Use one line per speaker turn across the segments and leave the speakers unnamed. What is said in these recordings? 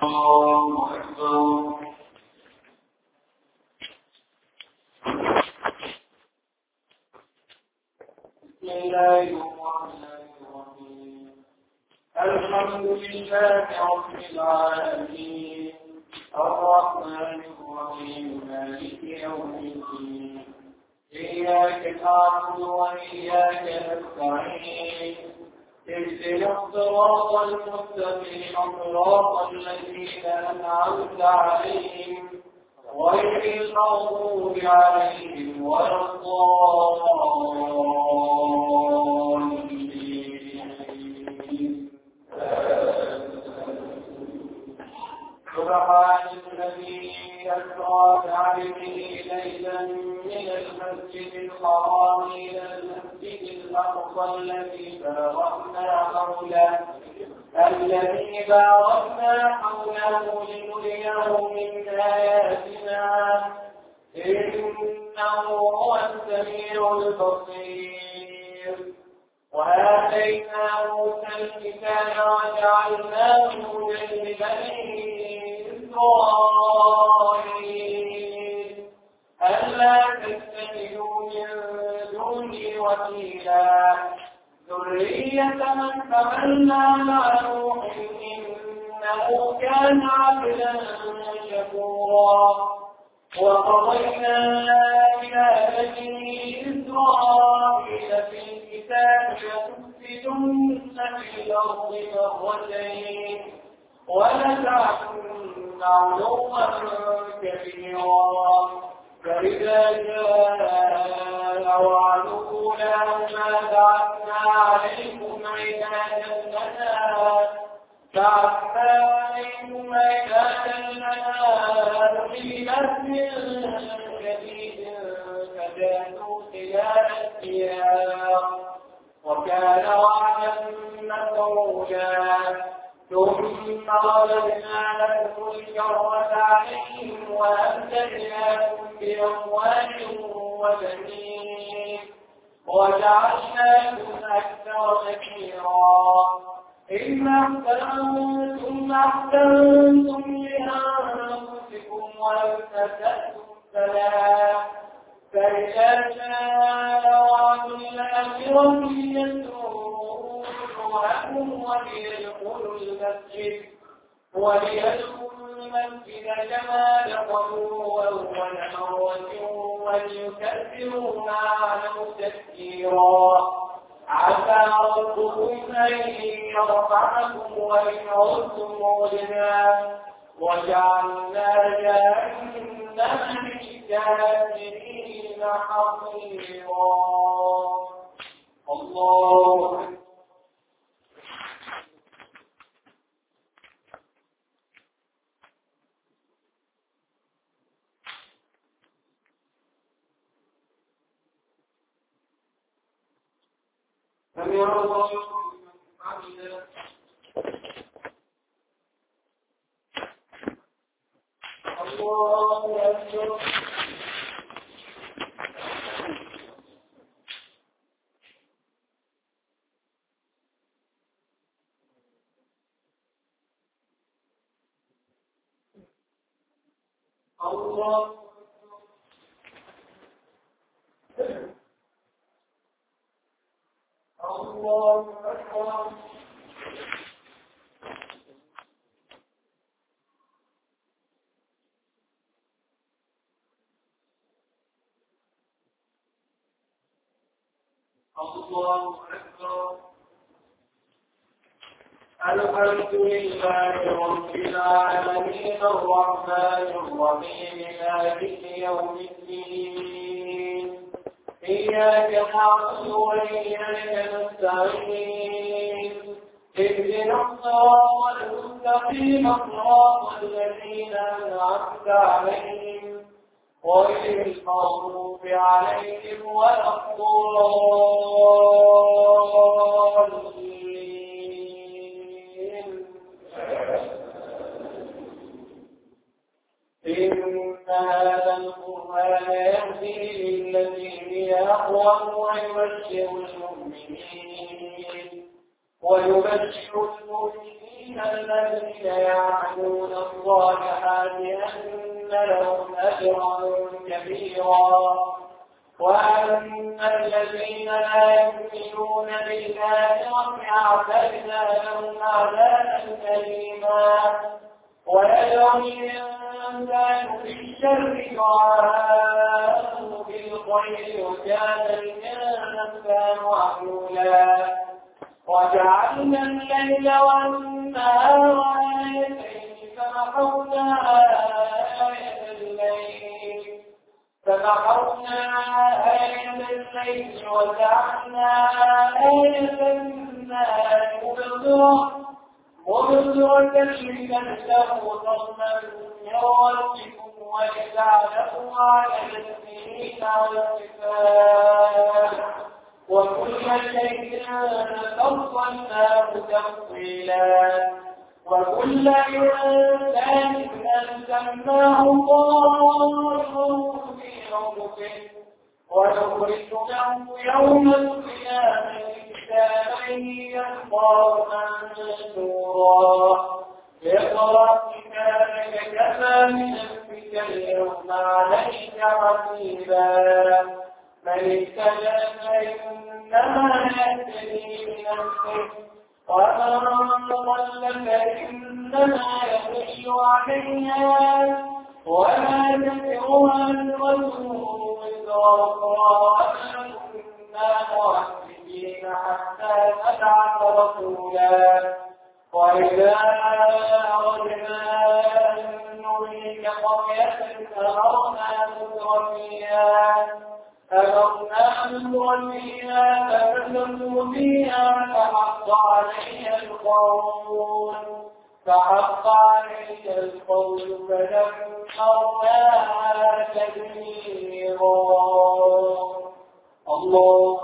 الله أكبر. بسم الله الرحمن الرحيم. الحمد لله رب العالمين الرحمن الرحيم مالك يوم الدين إياك نعبد وإياك نستعين اهدنا الصراط المستقيم صراط الذين أنعمت عليهم غير المغضوب عليهم ولا الضالين. سبحان الذي أسرى بعبده ليلا من المسجد الحرام إلى المسجد الأقصى الذي باركنا حوله لنريه من آياتنا إنه هو السميع البصير. وآتينا موسى الكتاب وجعلناه هدى لبني إسرائيل ألا تتخذوا من دوني وكيلا ذرية من حملنا مع نوح إنه كان عبدا شكورا. وقضينا إلى بني إسرائيل في الكتاب لتفسدن في الأرض مرتين ولتعلن علوا كبيرا. فإذا جاء وعد أولاهما بعثنا عليكم عبادا لنا أولي بأس شديد فجاسوا خلال الديار وكان وعدا مفعولا. ثم رددنا لكم الكرة عليهم وأمددناكم بأموال وبنين وجعلناكم أكثر نفيرا. إن أحسنتم لأنفسكم وإن أسأتم فإذا جاء وعد الآخرة ليسوءوا وجوهكم وليدخلوا المسجد كما دخلوا أول مرة وليكبروا ما علوا تكبيرا. عسى ربكم أن يرفعكم وإن عدتم عدنا وجعلنا جهنم للكافرين حصيرا. الله سمع الله لمن حمده. الله أكبر. الله الله أكبر. الله أكبر. الحمد لله رب العالمين الرحمن الرحيم مالك يوم الدين إياك نعبد وإياك نستعين اهدنا الصراط المستقيم صراط الذين أنعمت عليهم غير المغضوب عليهم ولا الضالين. إن هذا القرآن يهدي للتي هي أقوم ويبشر المؤمنين ويبشر المؤمنين الذين يعملون الصالحات أن لهم أجرا كبيرا وأن الذين لا يؤمنون بالآخرة أعتدنا لهم عذابا أليما ويدعو الإنسان بالشر دعاءه بالخير وكان الإنسان عجولا وجعلنا الليل والنهار آيتين فمحونا آية الليل وجعلنا آية النهار مبصرة لتبتغوا فضلا من ربكم ولتعلموا عدد السنين والحساب وكل شيء فصلناه تفصيلا وكل إنسان ألزمناه طائره في عنقه ونخرج له يوم القيامة كتابا يلقاه منشورا اقرأ كتابك كفى بنفسك اليوم عليك حسيبا من اهتدى فإنما يهتدي بنفسه ومن ضل فإنما يضل عليها وما تزر وازرة وزر أخرى وما كنا معذبين حتى نبعث رسولا وإذا أردنا أن نهلك قرية أمرنا متر فيها ففسقوا فيها فحق عليها القول فدمرناها تدميرا. الله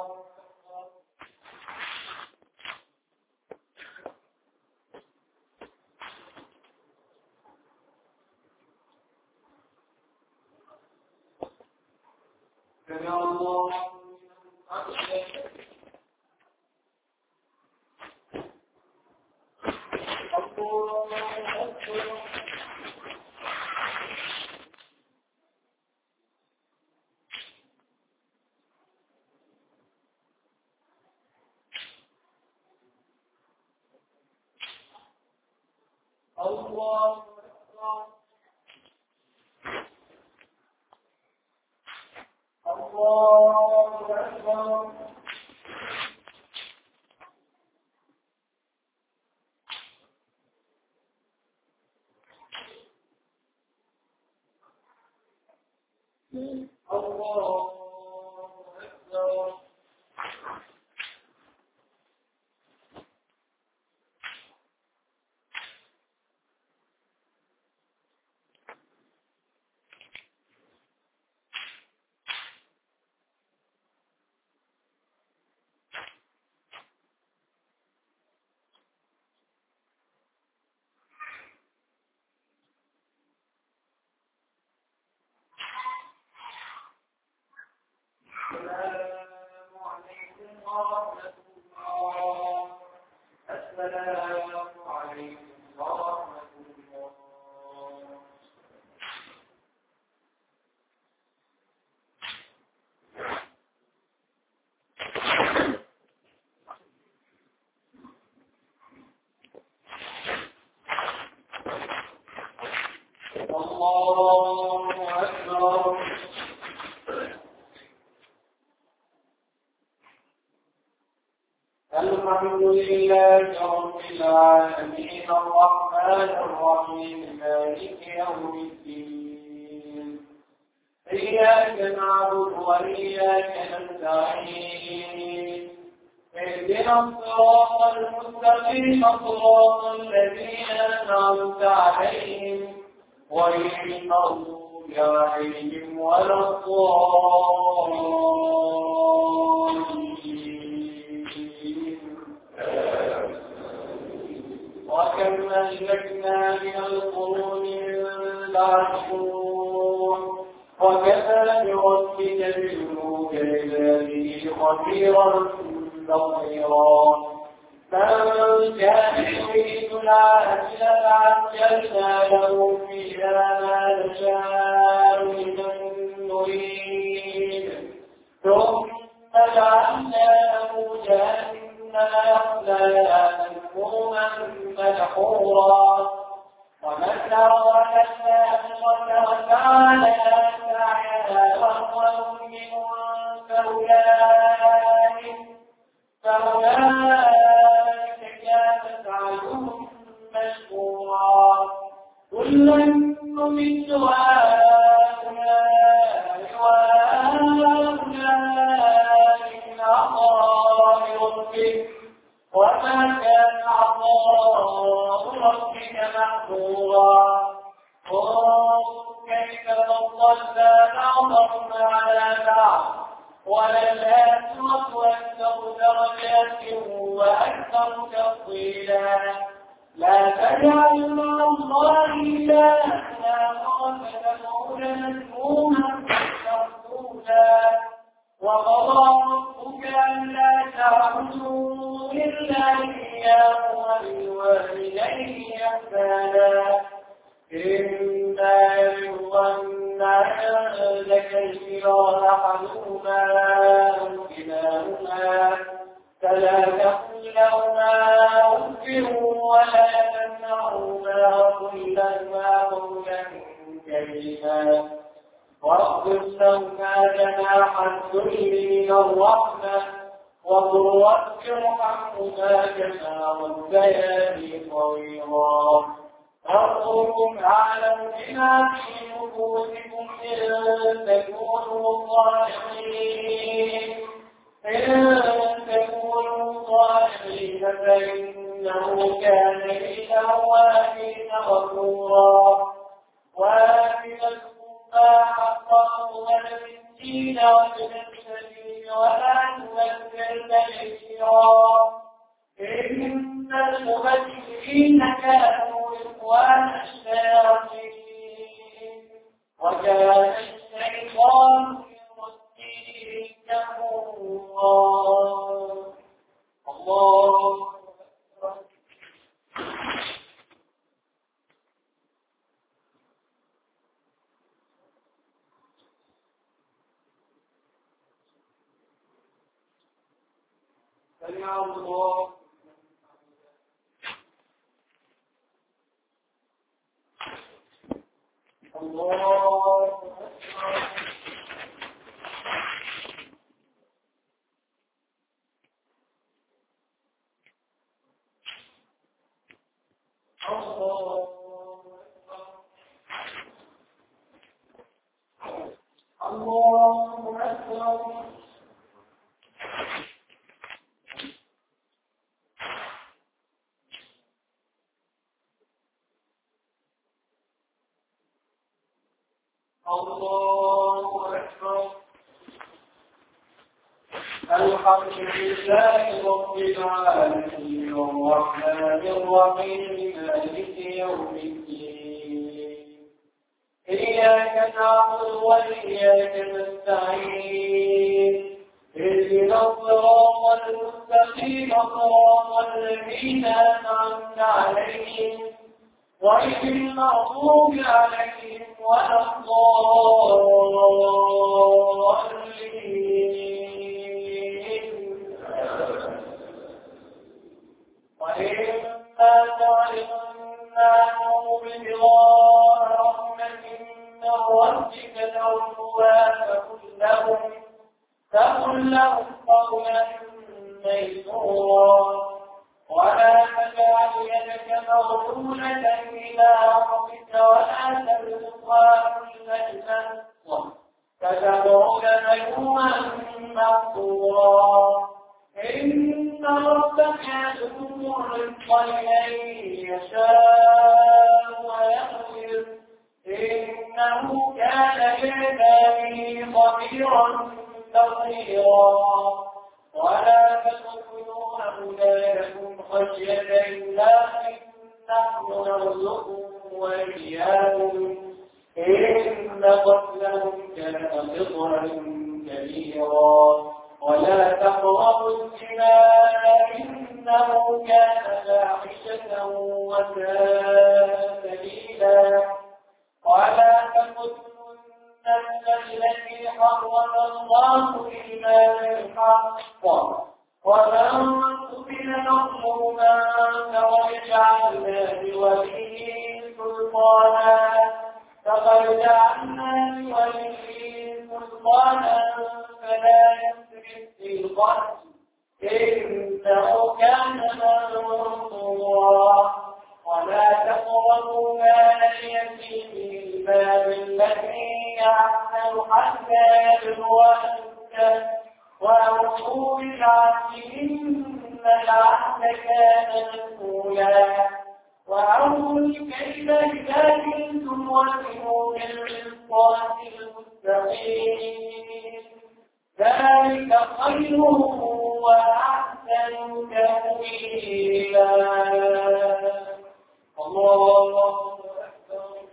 الحمد لله رب العالمين الرحمن الرحيم مالك يوم الدين إياك نعبد وإياك نستعين اهدنا الصراط المستقيم صراط الذين أنعمت عليهم غير المغضوب عليهم ولا وكم أهلكنا من القرون من بعدهم وكفى بربك بذنوب عباده خبيرا بصيرا من كان يريد العاجلة عجلنا له فيها ما نشاء لمن نريد ثم جعلنا له جهنم يصلاها مذموما مدحورا ومن أراد الآخرة وسعى لها سعيها وهو مؤمن فأولئك كان سعيهم مشكورا كلا نمد هؤلاء وهؤلاء من عطاء ربك وما كان عطاء ربك محظورا انظر كيف فضلنا بعضهم على بعض وللآخرة أكثر درجات وأكثر تفضيلا لا تجعل مع الله إلها آخر فتدعون مذموما مردودا وقضى ربك ألا تعبدوا إلا إياه وبالوالدين إحسانا إما يبلغن عندك الكبر أحدهما أو كلاهما فلا تقل لهما أف ولا تمنعهما وقل لهما قولا كريما واخفض لهما جناح الذل من الرحمة وقل رب ارحمهما كما ربياني صغيرا ربكم أعلم بما في نفوسكم إن تكونوا صالحين فإنه كان للأوابين غفورا وآتنا القربى حقه والمسكين وابن السبيل ولا تبذل تبذيرا إن المبذرين كانوا إخوان الشياطين وكان الشيطان لربه كفورا الله سمع الله الله الله أكبر الحمد لله رب العالمين الرحمن الرحيم مالك يوم الدين إياك نعبد وإياك نستعين اهدنا الصراط المستقيم صراط الذين أنعمت عليهم غير المغضوب عليهم ولا الضالين وإما تعلمناه بلقاء رحمة من ربك ترجوها فقل لهم قولا ميسورا ولا تجعل يدك مغلولة إلى ربك ولا تبسطها كل البسط فتقعد ملوما مقصورا إن ربك يبسط الرزق لمن يشاء ويقدر إنه كان بعباده خبيرا بصيرا ولا تقتلوا أولادكم خشية إملاق نحن نرزقهم وإياكم إن قتلهم كان خطئا كبيرا ولا تقربوا الزنا إنه كان فاحشة وساء سبيلا ولا تقتلوا النفس التي حرم الله إلا بالحق ومن قتل مظلوما فقد جعلنا لوليه سلطانا فلا يسرف في القتل إنه كان منصورا ولا تقربوا مال اليتيم إلا بالتي يحسن حتى يبلغ أشده وأوفوا بالعهد إن العهد كان مسؤولا وأوفوا الكيل إذا كنتم وزنوا بالقسطاس المستقيم ذلك خير وأحسن تأويلا الله أكبر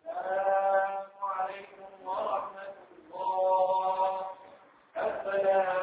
السلام عليكم ورحمة الله. السلام